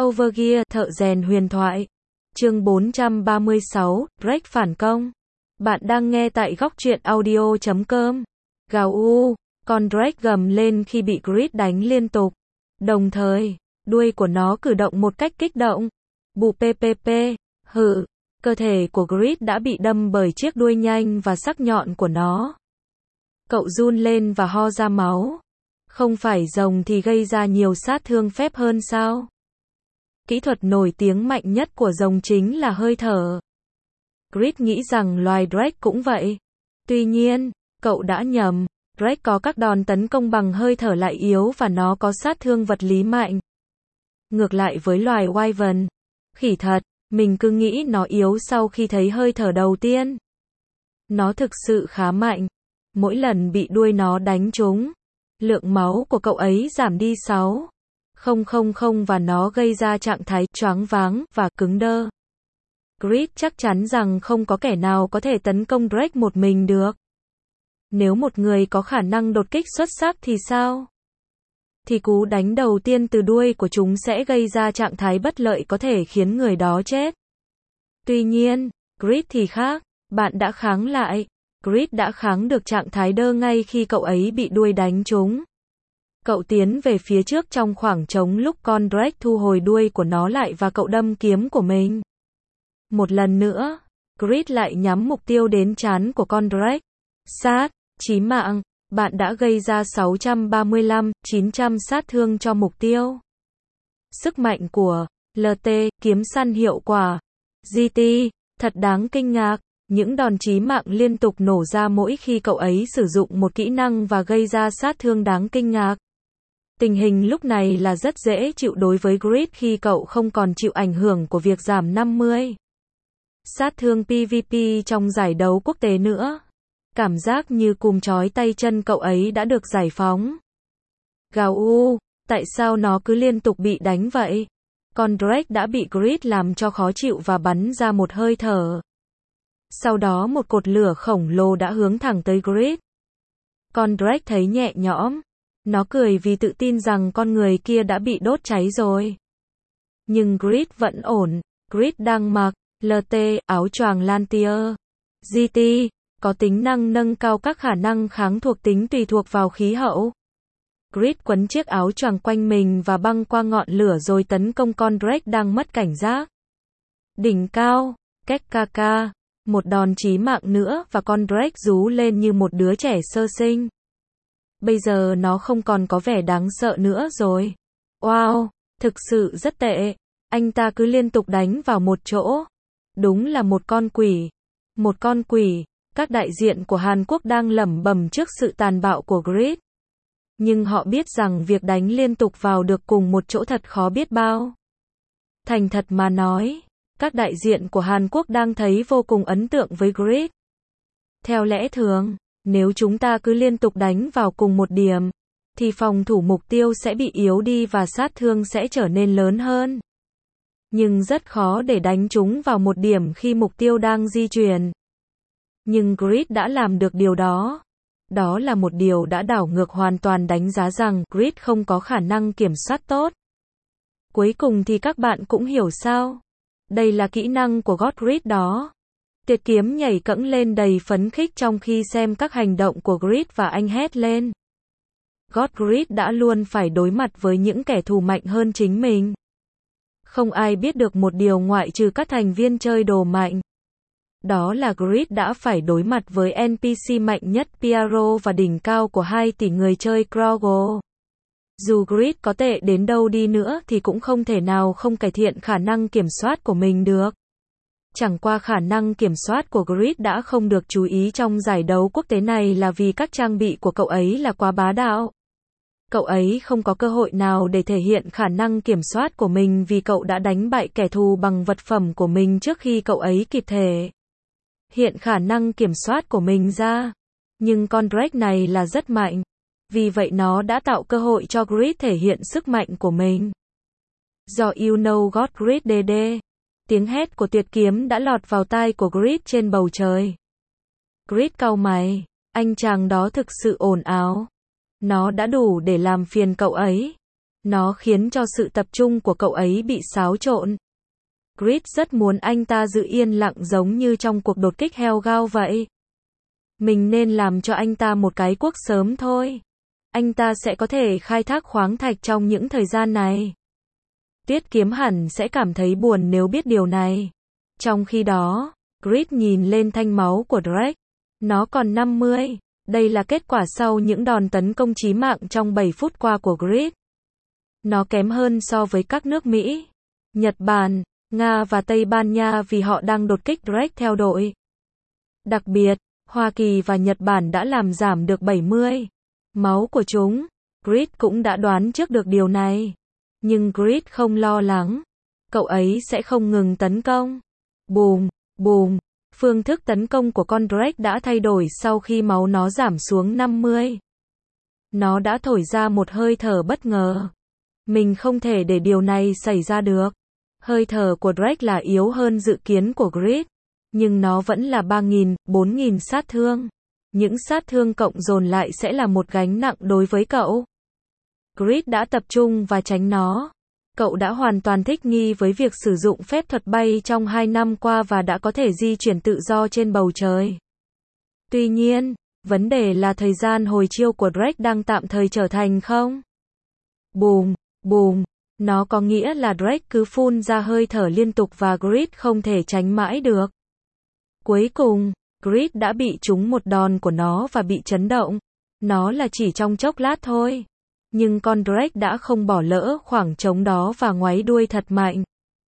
Overgear, thợ rèn huyền thoại. Chương 436, Drake phản công. Bạn đang nghe tại góc truyện audio.com. Gào u, con Drake gầm lên khi bị Grid đánh liên tục. Đồng thời, đuôi của nó cử động một cách kích động. Bù ppp, hự, cơ thể của Grid đã bị đâm bởi chiếc đuôi nhanh và sắc nhọn của nó. Cậu run lên và ho ra máu. Không phải rồng thì gây ra nhiều sát thương phép hơn sao? Kỹ thuật nổi tiếng mạnh nhất của rồng chính là hơi thở. Grid nghĩ rằng loài Drake cũng vậy. Tuy nhiên, cậu đã nhầm. Drake có các đòn tấn công bằng hơi thở lại yếu và nó có sát thương vật lý mạnh. Ngược lại với loài Wyvern, khỉ thật, mình cứ nghĩ nó yếu sau khi thấy hơi thở đầu tiên. Nó thực sự khá mạnh. Mỗi lần bị đuôi nó đánh trúng, lượng máu của cậu ấy giảm đi 6,000 và nó gây ra trạng thái choáng váng và cứng đơ. Grid chắc chắn rằng không có kẻ nào có thể tấn công Drake một mình được. Nếu một người có khả năng đột kích xuất sắc thì sao? Thì cú đánh đầu tiên từ đuôi của chúng sẽ gây ra trạng thái bất lợi có thể khiến người đó chết. Tuy nhiên, Grid thì khác, bạn đã kháng lại. Grid đã kháng được trạng thái đơ ngay khi cậu ấy bị đuôi đánh trúng. Cậu tiến về phía trước trong khoảng trống lúc con Drake thu hồi đuôi của nó lại và cậu đâm kiếm của mình. Một lần nữa, Grid lại nhắm mục tiêu đến trán của con Drake. Sát, chí mạng, bạn đã gây ra 635-900 sát thương cho mục tiêu. Sức mạnh của LT, kiếm săn hiệu quả. GT, thật đáng kinh ngạc. Những đòn chí mạng liên tục nổ ra mỗi khi cậu ấy sử dụng một kỹ năng và gây ra sát thương đáng kinh ngạc. Tình hình lúc này là rất dễ chịu đối với Grid khi cậu không còn chịu ảnh hưởng của việc giảm 50 sát thương PvP trong giải đấu quốc tế nữa. Cảm giác như cùm trói tay chân cậu ấy đã được giải phóng. Gào u, tại sao nó cứ liên tục bị đánh vậy? Con Drake đã bị Grid làm cho khó chịu và bắn ra một hơi thở. Sau đó một cột lửa khổng lồ đã hướng thẳng tới Grid. Con Drake thấy nhẹ nhõm. Nó cười vì tự tin rằng con người kia đã bị đốt cháy rồi. Nhưng Grid vẫn ổn. Grid đang mặc LT, áo choàng Lantier. GT, có tính năng nâng cao các khả năng kháng thuộc tính tùy thuộc vào khí hậu. Grid quấn chiếc áo choàng quanh mình và băng qua ngọn lửa rồi tấn công con Drake đang mất cảnh giác. Đỉnh cao, Kekaka. Một đòn chí mạng nữa và con Drake rú lên như một đứa trẻ sơ sinh. Bây giờ nó không còn có vẻ đáng sợ nữa rồi. Wow, thực sự rất tệ. Anh ta cứ liên tục đánh vào một chỗ. Đúng là một con quỷ. Một con quỷ. Các đại diện của Hàn Quốc đang lẩm bẩm trước sự tàn bạo của Grid. Nhưng họ biết rằng việc đánh liên tục vào được cùng một chỗ thật khó biết bao. Thành thật mà nói, các đại diện của Hàn Quốc đang thấy vô cùng ấn tượng với Grid. Theo lẽ thường, nếu chúng ta cứ liên tục đánh vào cùng một điểm, thì phòng thủ mục tiêu sẽ bị yếu đi và sát thương sẽ trở nên lớn hơn. Nhưng rất khó để đánh chúng vào một điểm khi mục tiêu đang di chuyển. Nhưng Grid đã làm được điều đó. Đó là một điều đã đảo ngược hoàn toàn đánh giá rằng Grid không có khả năng kiểm soát tốt. Cuối cùng thì các bạn cũng hiểu sao. Đây là kỹ năng của God Grid đó. Tuyệt kiếm nhảy cẫng lên đầy phấn khích trong khi xem các hành động của Grid và anh hét lên. God Grid đã luôn phải đối mặt với những kẻ thù mạnh hơn chính mình. Không ai biết được một điều ngoại trừ các thành viên chơi đồ mạnh. Đó là Grid đã phải đối mặt với NPC mạnh nhất Pyro và đỉnh cao của 2 tỷ người chơi Krogo. Dù Grid có tệ đến đâu đi nữa thì cũng không thể nào không cải thiện khả năng kiểm soát của mình được. Chẳng qua khả năng kiểm soát của Grid đã không được chú ý trong giải đấu quốc tế này là vì các trang bị của cậu ấy là quá bá đạo. Cậu ấy không có cơ hội nào để thể hiện khả năng kiểm soát của mình vì cậu đã đánh bại kẻ thù bằng vật phẩm của mình trước khi cậu ấy kịp thể hiện khả năng kiểm soát của mình ra. Nhưng con Drake này là rất mạnh. Vì vậy nó đã tạo cơ hội cho Grid thể hiện sức mạnh của mình. Do you know God Grid DD. Tiếng hét của tuyệt kiếm đã lọt vào tai của Grid trên bầu trời. Grid cau mày. Anh chàng đó thực sự ồn ào. Nó đã đủ để làm phiền cậu ấy. Nó khiến cho sự tập trung của cậu ấy bị xáo trộn. Grid rất muốn anh ta giữ yên lặng giống như trong cuộc đột kích Hellgao vậy. Mình nên làm cho anh ta một cái cuốc sớm thôi. Anh ta sẽ có thể khai thác khoáng thạch trong những thời gian này. Tiết Kiếm hẳn sẽ cảm thấy buồn nếu biết điều này. Trong khi đó, Grid nhìn lên thanh máu của Drake. Nó còn 50. Đây là kết quả sau những đòn tấn công chí mạng trong 7 phút qua của Grid. Nó kém hơn so với các nước Mỹ, Nhật Bản, Nga và Tây Ban Nha vì họ đang đột kích Drake theo đội. Đặc biệt, Hoa Kỳ và Nhật Bản đã làm giảm được 70 máu của chúng. Grid cũng đã đoán trước được điều này. Nhưng Grid không lo lắng. Cậu ấy sẽ không ngừng tấn công. Bùm, bùm. Phương thức tấn công của con Drake đã thay đổi sau khi máu nó giảm xuống 50. Nó đã thổi ra một hơi thở bất ngờ. Mình không thể để điều này xảy ra được. Hơi thở của Drake là yếu hơn dự kiến của Grid. Nhưng nó vẫn là 3.000, 4.000 sát thương. Những sát thương cộng dồn lại sẽ là một gánh nặng đối với cậu. Grid đã tập trung và tránh nó. Cậu đã hoàn toàn thích nghi với việc sử dụng phép thuật bay trong 2 năm qua và đã có thể di chuyển tự do trên bầu trời. Tuy nhiên, vấn đề là thời gian hồi chiêu của Drake đang tạm thời trở thành không. Bùm, bùm. Nó có nghĩa là Drake cứ phun ra hơi thở liên tục và Grid không thể tránh mãi được. Cuối cùng, Grid đã bị trúng một đòn của nó và bị chấn động. Nó là chỉ trong chốc lát thôi. Nhưng con Drake đã không bỏ lỡ khoảng trống đó và ngoáy đuôi thật mạnh.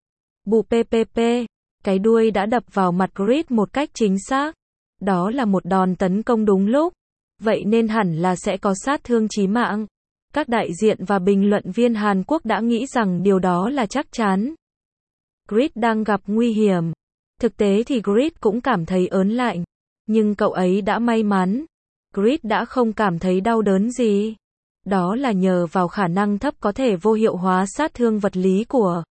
Bù ppp, cái đuôi đã đập vào mặt Grid một cách chính xác. Đó là một đòn tấn công đúng lúc. Vậy nên hẳn là sẽ có sát thương chí mạng. Các đại diện và bình luận viên Hàn Quốc đã nghĩ rằng điều đó là chắc chắn. Grid đang gặp nguy hiểm. Thực tế thì Grid cũng cảm thấy ớn lạnh. Nhưng cậu ấy đã may mắn. Grid đã không cảm thấy đau đớn gì. Đó là nhờ vào khả năng thấp có thể vô hiệu hóa sát thương vật lý của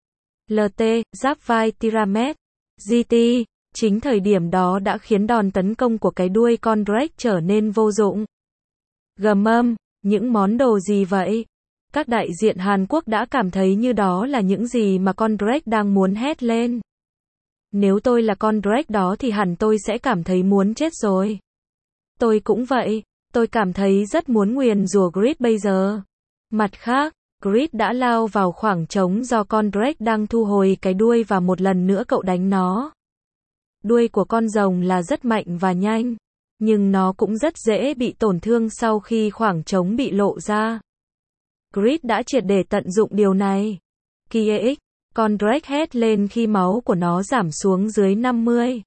LT, giáp vai Tyranmet. GT, chính thời điểm đó đã khiến đòn tấn công của cái đuôi con Drake trở nên vô dụng. Gầm âm, những món đồ gì vậy? Các đại diện Hàn Quốc đã cảm thấy như đó là những gì mà con Drake đang muốn hét lên. Nếu tôi là con Drake đó thì hẳn tôi sẽ cảm thấy muốn chết rồi. Tôi cũng vậy. Tôi cảm thấy rất muốn nguyền rủa Grid bây giờ. Mặt khác, Grid đã lao vào khoảng trống do con Drake đang thu hồi cái đuôi và một lần nữa cậu đánh nó. Đuôi của con rồng là rất mạnh và nhanh. Nhưng nó cũng rất dễ bị tổn thương sau khi khoảng trống bị lộ ra. Grid đã triệt để tận dụng điều này. KX, con Drake hét lên khi máu của nó giảm xuống dưới 50.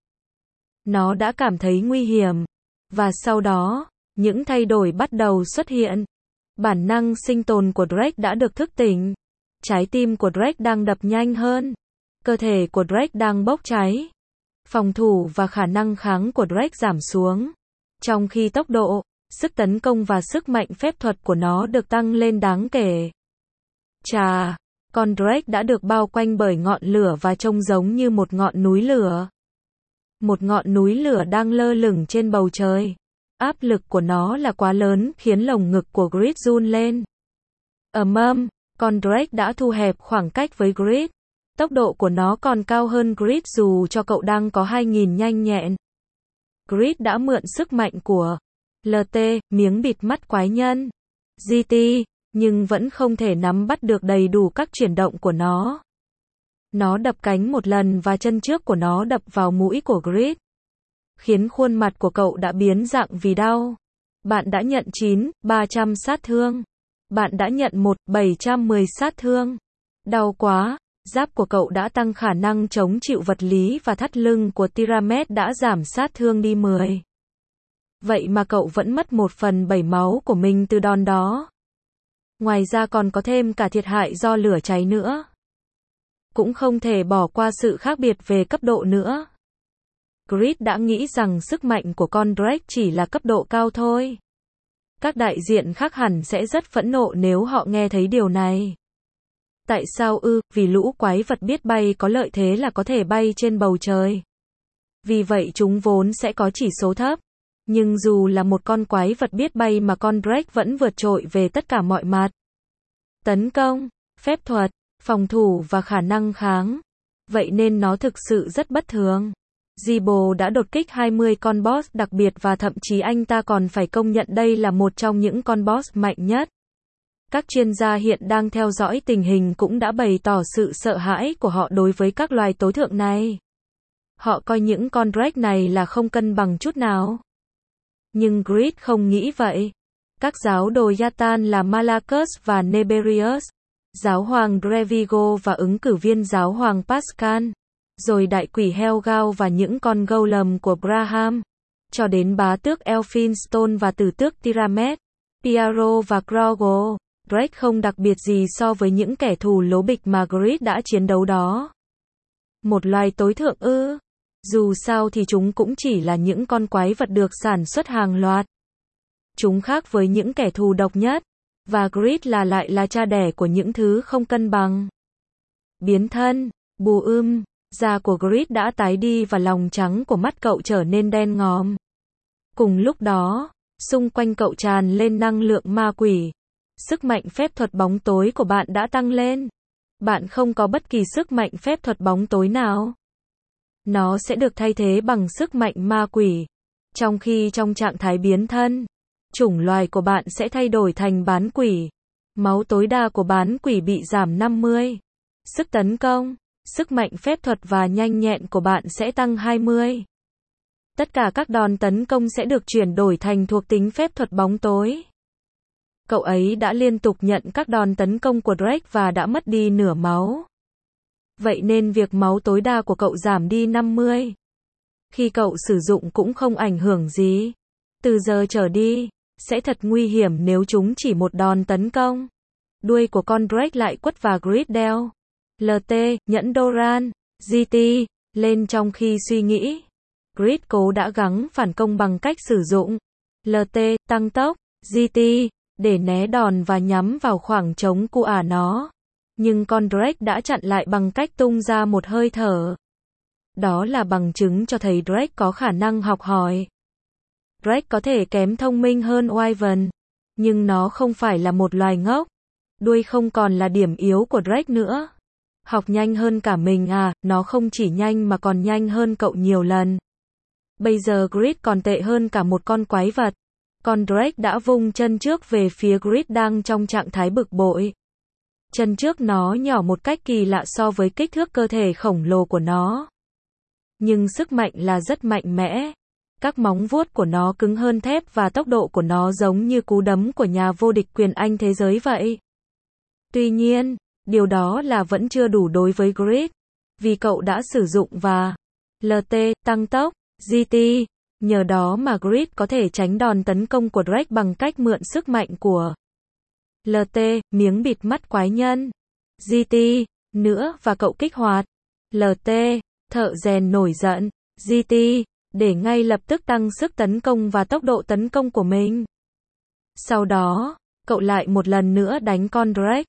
Nó đã cảm thấy nguy hiểm. Và sau đó, những thay đổi bắt đầu xuất hiện. Bản năng sinh tồn của Drake đã được thức tỉnh. Trái tim của Drake đang đập nhanh hơn. Cơ thể của Drake đang bốc cháy. Phòng thủ và khả năng kháng của Drake giảm xuống. Trong khi tốc độ, sức tấn công và sức mạnh phép thuật của nó được tăng lên đáng kể. Chà, con Drake đã được bao quanh bởi ngọn lửa và trông giống như một ngọn núi lửa. Một ngọn núi lửa đang lơ lửng trên bầu trời. Áp lực của nó là quá lớn khiến lồng ngực của Grid run lên. Con Drake đã thu hẹp khoảng cách với Grid. Tốc độ của nó còn cao hơn Grid dù cho cậu đang có 2.000 nhanh nhẹn. Grid đã mượn sức mạnh của LT, miếng bịt mắt quái nhân, GT, nhưng vẫn không thể nắm bắt được đầy đủ các chuyển động của nó. Nó đập cánh một lần và chân trước của nó đập vào mũi của Grid. Khiến khuôn mặt của cậu đã biến dạng vì đau. Bạn đã nhận 300 sát thương. Bạn đã nhận 710 sát thương. Đau quá. Giáp của cậu đã tăng khả năng chống chịu vật lý và thắt lưng của Tyranmet đã giảm sát thương đi 10. Vậy mà cậu vẫn mất 1/7 máu của mình từ đòn đó. Ngoài ra còn có thêm cả thiệt hại do lửa cháy nữa. Cũng không thể bỏ qua sự khác biệt về cấp độ nữa. Grid đã nghĩ rằng sức mạnh của con Drake chỉ là cấp độ cao thôi. Các đại diện khác hẳn sẽ rất phẫn nộ nếu họ nghe thấy điều này. Tại sao ư? Vì lũ quái vật biết bay có lợi thế là có thể bay trên bầu trời. Vì vậy chúng vốn sẽ có chỉ số thấp. Nhưng dù là một con quái vật biết bay mà con Drake vẫn vượt trội về tất cả mọi mặt. tấn công, phép thuật, phòng thủ và khả năng kháng. Vậy nên nó thực sự rất bất thường. Zeebo đã đột kích 20 con boss đặc biệt và thậm chí anh ta còn phải công nhận đây là một trong những con boss mạnh nhất. Các chuyên gia hiện đang theo dõi tình hình cũng đã bày tỏ sự sợ hãi của họ đối với các loài tối thượng này. Họ coi những con Drake này là không cân bằng chút nào. Nhưng Grid không nghĩ vậy. Các giáo đồ Yatan là Malachus và Neberius, giáo hoàng Drevigo và ứng cử viên giáo hoàng Pascal, rồi đại quỷ Helgao và những con golem của Braham, cho đến bá tước Elphinstone và tử tước Tiramet, Piaro và Grogo. Drake không đặc biệt gì so với những kẻ thù lố bịch mà Grid đã chiến đấu đó. Một loài tối thượng ư? Dù sao thì chúng cũng chỉ là những con quái vật được sản xuất hàng loạt. Chúng khác với những kẻ thù độc nhất, và Grid lại là cha đẻ của những thứ không cân bằng. Biến thân, da của Grid đã tái đi và lòng trắng của mắt cậu trở nên đen ngòm. Cùng lúc đó, xung quanh cậu tràn lên năng lượng ma quỷ. Sức mạnh phép thuật bóng tối của bạn đã tăng lên. Bạn không có bất kỳ sức mạnh phép thuật bóng tối nào. Nó sẽ được thay thế bằng sức mạnh ma quỷ. Trong khi trong trạng thái biến thân, chủng loài của bạn sẽ thay đổi thành bán quỷ. Máu tối đa của bán quỷ bị giảm 50. Sức tấn công, sức mạnh phép thuật và nhanh nhẹn của bạn sẽ tăng 20. Tất cả các đòn tấn công sẽ được chuyển đổi thành thuộc tính phép thuật bóng tối. Cậu ấy đã liên tục nhận các đòn tấn công của Drake và đã mất đi nửa máu. Vậy nên việc máu tối đa của cậu giảm đi 50. Khi cậu sử dụng cũng không ảnh hưởng gì. Từ giờ trở đi, sẽ thật nguy hiểm nếu chúng chỉ một đòn tấn công. Đuôi của con Drake lại quất vào Grid đeo LT, nhẫn Doran, GT, lên trong khi suy nghĩ. Grid cố đã gắng phản công bằng cách sử dụng LT, tăng tốc, GT, để né đòn và nhắm vào khoảng trống của nó. Nhưng con Drake đã chặn lại bằng cách tung ra một hơi thở. Đó là bằng chứng cho thấy Drake có khả năng học hỏi. Drake có thể kém thông minh hơn Wyvern, nhưng nó không phải là một loài ngốc. Đuôi không còn là điểm yếu của Drake nữa. Học nhanh hơn cả mình à, nó không chỉ nhanh mà còn nhanh hơn cậu nhiều lần. Bây giờ Grid còn tệ hơn cả một con quái vật. Con Drake đã vung chân trước về phía Grid đang trong trạng thái bực bội. Chân trước nó nhỏ một cách kỳ lạ so với kích thước cơ thể khổng lồ của nó. Nhưng sức mạnh là rất mạnh mẽ. Các móng vuốt của nó cứng hơn thép và tốc độ của nó giống như cú đấm của nhà vô địch quyền Anh thế giới vậy. Tuy nhiên, điều đó là vẫn chưa đủ đối với Grid. Vì cậu đã sử dụng và LT, tăng tốc, GT. Nhờ đó mà Grid có thể tránh đòn tấn công của Drake bằng cách mượn sức mạnh của LT, miếng bịt mắt quái nhân, GT, nữa và cậu kích hoạt LT, thợ rèn nổi giận, GT, để ngay lập tức tăng sức tấn công và tốc độ tấn công của mình. Sau đó, cậu lại một lần nữa đánh con Drake.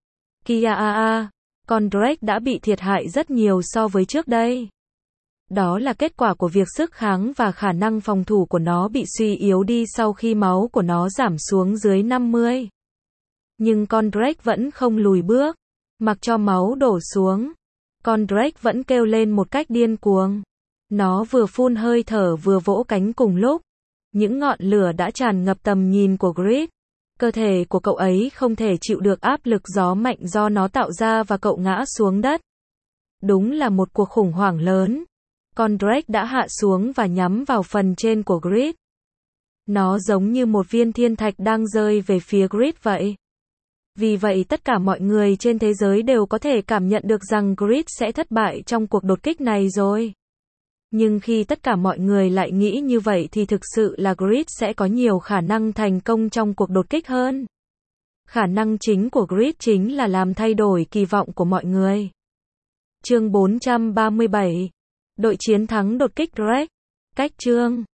Con Drake đã bị thiệt hại rất nhiều so với trước đây. Đó là kết quả của việc sức kháng và khả năng phòng thủ của nó bị suy yếu đi sau khi máu của nó giảm xuống dưới 50. Nhưng con Drake vẫn không lùi bước. Mặc cho máu đổ xuống, con Drake vẫn kêu lên một cách điên cuồng. Nó vừa phun hơi thở vừa vỗ cánh cùng lúc. Những ngọn lửa đã tràn ngập tầm nhìn của Grid. Cơ thể của cậu ấy không thể chịu được áp lực gió mạnh do nó tạo ra và cậu ngã xuống đất. Đúng là một cuộc khủng hoảng lớn. Con Drake đã hạ xuống và nhắm vào phần trên của Grid. Nó giống như một viên thiên thạch đang rơi về phía Grid vậy. Vì vậy tất cả mọi người trên thế giới đều có thể cảm nhận được rằng Grid sẽ thất bại trong cuộc đột kích này rồi. Nhưng khi tất cả mọi người lại nghĩ như vậy thì thực sự là Grid sẽ có nhiều khả năng thành công trong cuộc đột kích hơn. Khả năng chính của Grid chính là làm thay đổi kỳ vọng của mọi người. Chương 437. Đội chiến thắng đột kích Drake. Cách chương